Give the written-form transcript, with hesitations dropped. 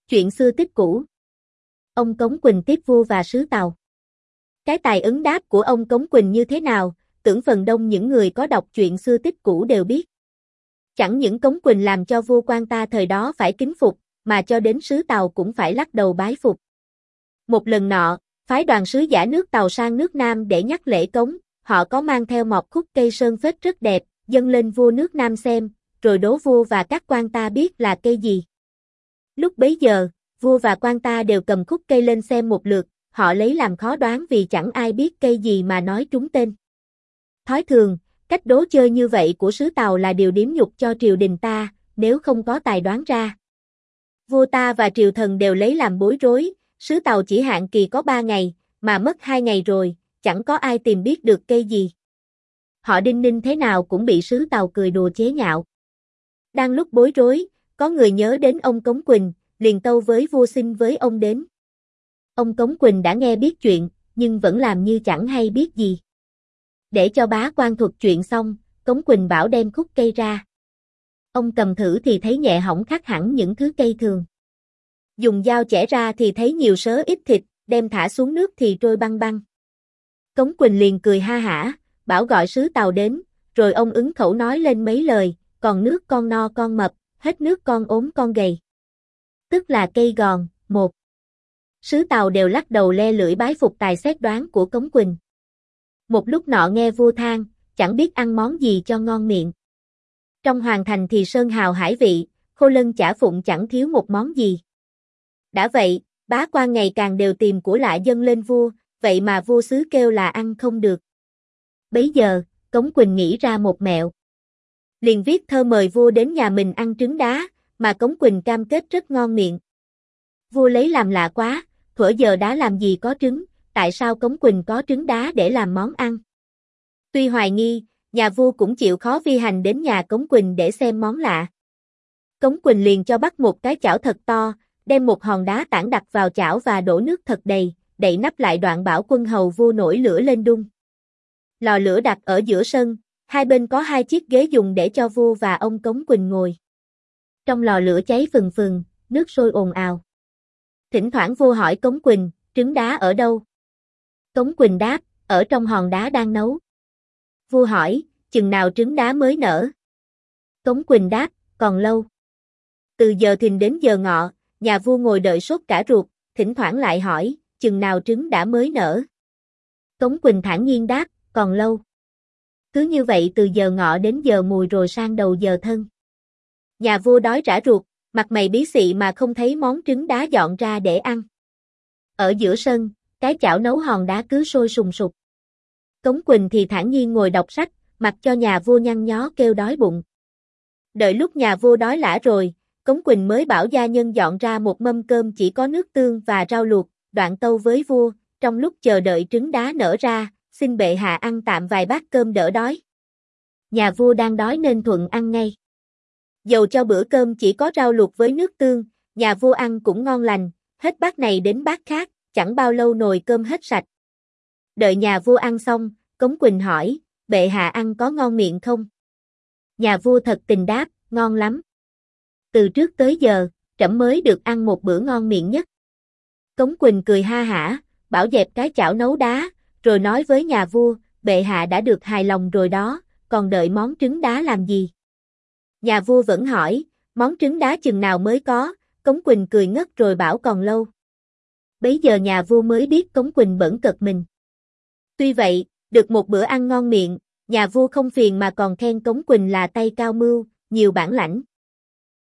Chuyện xưa tích cũ. Ông Cống Quỳnh tiếp vua và sứ Tàu. Cái tài ứng đáp của ông Cống Quỳnh như thế nào, tưởng phần đông những người có đọc chuyện xưa tích cũ đều biết. Chẳng những Cống Quỳnh làm cho vua quan ta thời đó phải kính phục, mà cho đến sứ Tàu cũng phải lắc đầu bái phục. Một lần nọ, phái đoàn sứ giả nước Tàu sang nước Nam để nhắc lễ cống, họ có mang theo một khúc cây sơn phết rất đẹp, dâng lên vua nước Nam xem, rồi đố vua và các quan ta biết là cây gì. Lúc bấy giờ, vua và quan ta đều cầm khúc cây lên xem một lượt, họ lấy làm khó đoán vì chẳng ai biết cây gì mà nói trúng tên. Thói thường, cách đố chơi như vậy của sứ Tàu là điều điếm nhục cho triều đình ta, nếu không có tài đoán ra. Vua ta và triều thần đều lấy làm bối rối, sứ Tàu chỉ hạn kỳ có 3 ngày, mà mất 2 ngày rồi, chẳng có ai tìm biết được cây gì. Họ đinh ninh thế nào cũng bị sứ Tàu cười đùa chế nhạo. Đang lúc bối rối, có người nhớ đến ông Cống Quỳnh, liền tâu với vua xin với ông đến. Ông Cống Quỳnh đã nghe biết chuyện, nhưng vẫn làm như chẳng hay biết gì. Để cho bá quan thuật chuyện xong, Cống Quỳnh bảo đem khúc cây ra. Ông cầm thử thì thấy nhẹ hỏng khác hẳn những thứ cây thường. Dùng dao chẻ ra thì thấy nhiều sớ ít thịt, đem thả xuống nước thì trôi băng băng. Cống Quỳnh liền cười ha hả, bảo gọi sứ Tàu đến, rồi ông ứng khẩu nói lên mấy lời, còn nước con no con mập, hết nước con ốm con gầy. Tức là cây gòn, một. Sứ Tàu đều lắc đầu le lưỡi bái phục tài xét đoán của Cống Quỳnh. Một lúc nọ nghe vua than, chẳng biết ăn món gì cho ngon miệng. Trong hoàng thành thì sơn hào hải vị, khô lân chả phụng chẳng thiếu một món gì. Đã vậy, bá quan ngày càng đều tìm của lạ dâng lên vua, vậy mà vua xứ kêu là ăn không được. Bấy giờ, Cống Quỳnh nghĩ ra một mẹo. Liền viết thơ mời vua đến nhà mình ăn trứng đá, mà Cống Quỳnh cam kết rất ngon miệng. Vua lấy làm lạ quá, thuở giờ đá làm gì có trứng, tại sao Cống Quỳnh có trứng đá để làm món ăn? Tuy hoài nghi, nhà vua cũng chịu khó vi hành đến nhà Cống Quỳnh để xem món lạ. Cống Quỳnh liền cho bắt một cái chảo thật to, đem một hòn đá tảng đặt vào chảo và đổ nước thật đầy, đậy nắp lại đoạn bảo quân hầu vua nổi lửa lên đun. Lò lửa đặt ở giữa sân, hai bên có 2 chiếc ghế dùng để cho vua và ông Cống Quỳnh ngồi. Trong lò lửa cháy phừng phừng, nước sôi ồn ào. Thỉnh thoảng vua hỏi Cống Quỳnh, trứng đá ở đâu? Cống Quỳnh đáp, ở trong hòn đá đang nấu. Vua hỏi, chừng nào trứng đá mới nở? Cống Quỳnh đáp, còn lâu. Từ giờ thìn đến giờ ngọ, nhà vua ngồi đợi sốt cả ruột, thỉnh thoảng lại hỏi, chừng nào trứng đã mới nở? Cống Quỳnh thản nhiên đáp, còn lâu. Cứ như vậy từ giờ ngọ đến giờ mùi rồi sang đầu giờ thân. Nhà vua đói rã ruột, mặt mày bí xị mà không thấy món trứng đá dọn ra để ăn. Ở giữa sân, cái chảo nấu hòn đá cứ sôi sùng sục. Cống Quỳnh thì thản nhiên ngồi đọc sách, mặc cho nhà vua nhăn nhó kêu đói bụng. Đợi lúc nhà vua đói lả rồi, Cống Quỳnh mới bảo gia nhân dọn ra một mâm cơm chỉ có nước tương và rau luộc, đoạn tâu với vua, trong lúc chờ đợi trứng đá nở ra, xin bệ hạ ăn tạm vài bát cơm đỡ đói. Nhà vua đang đói nên thuận ăn ngay. Dầu cho bữa cơm chỉ có rau luộc với nước tương, nhà vua ăn cũng ngon lành, hết bát này đến bát khác, chẳng bao lâu nồi cơm hết sạch. Đợi nhà vua ăn xong, Cống Quỳnh hỏi, bệ hạ ăn có ngon miệng không? Nhà vua thật tình đáp, ngon lắm. Từ trước tới giờ, trẫm mới được ăn một bữa ngon miệng nhất. Cống Quỳnh cười ha hả, bảo dẹp cái chảo nấu đá, rồi nói với nhà vua, bệ hạ đã được hài lòng rồi đó, còn đợi món trứng đá làm gì? Nhà vua vẫn hỏi, món trứng đá chừng nào mới có, Cống Quỳnh cười ngất rồi bảo còn lâu. Bấy giờ nhà vua mới biết Cống Quỳnh bẩn cợt mình. Tuy vậy, được một bữa ăn ngon miệng, nhà vua không phiền mà còn khen Cống Quỳnh là tay cao mưu, nhiều bản lãnh.